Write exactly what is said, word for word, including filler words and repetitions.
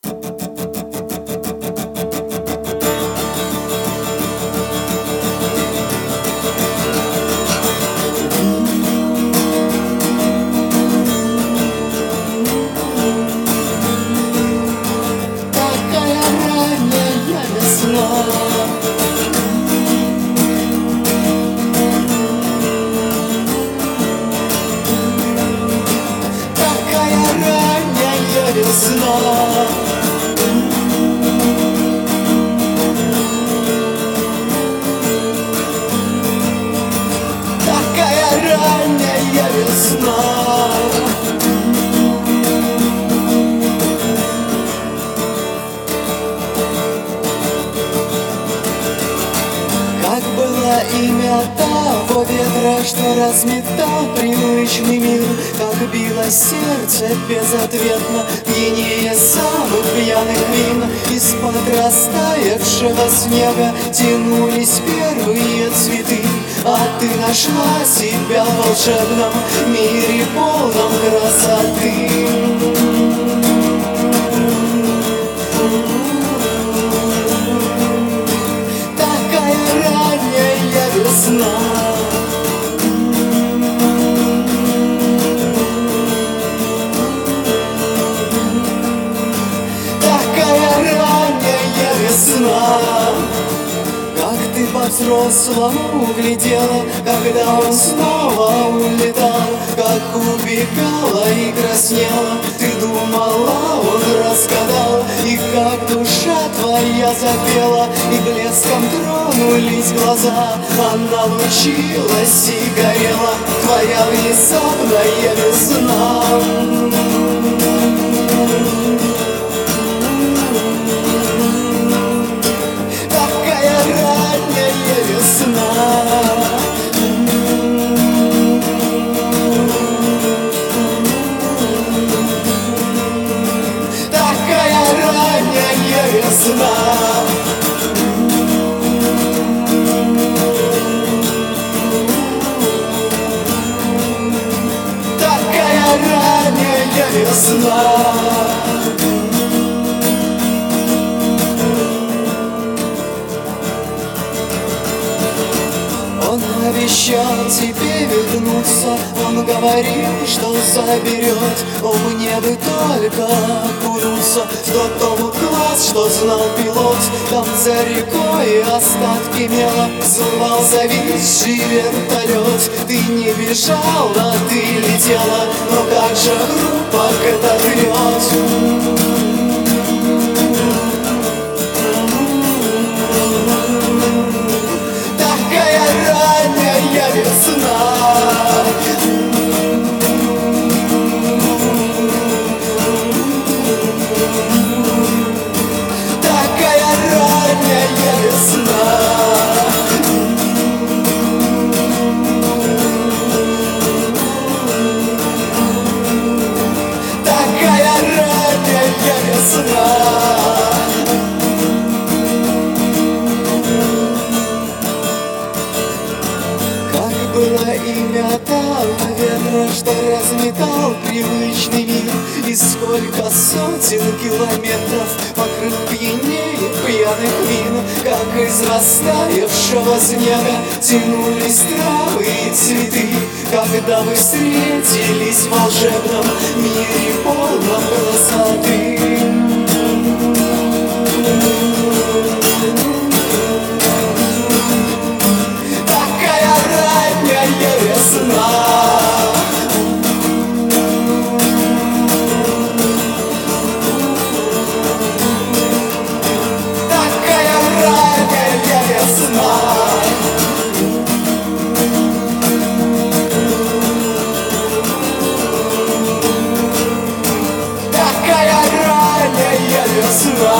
Такая ранняя весна, такая ранняя весна. Такая ранняя весна. Как было имя того ветра, что разметал привычный мир, как билось сердце безответно, пьянее самых пьяных вин. Из-под растаявшего снега тянулись первые цветы, а ты нашла себя в волшебном мире, полном красоты. Весна. Такая ранняя весна. Как ты по-взрослому глядела, когда он снова улетал, как убегала и краснела, ты думала, он разгадал. И как душа твоя запела, и блеском тронулись глаза, она лучилась и горела, твоя внезапная весна. Такая ранняя весна. Такая ранняя весна. Такая ранняя весна. Он обещал тебе вернуться, он говорил, что заберет. О, мне бы только окунуться в тот том класс, что знал пилот. Там за рекой остатки мела взмывал зависший вертолет. Ты не бежала, ты летела, но как же хрупок этот лед. Такая ранняя весна. Такая ранняя весна. Такая ранняя весна. Было имя того ветра, что разметал привычный мир, и сколько сотен километров покрыл пьянее пьяных вин. Как из растаявшего снега тянулись травы и цветы, когда вы встретились в волшебном мире, полном красоты. Весна. Такая ранняя весна. Такая ранняя весна.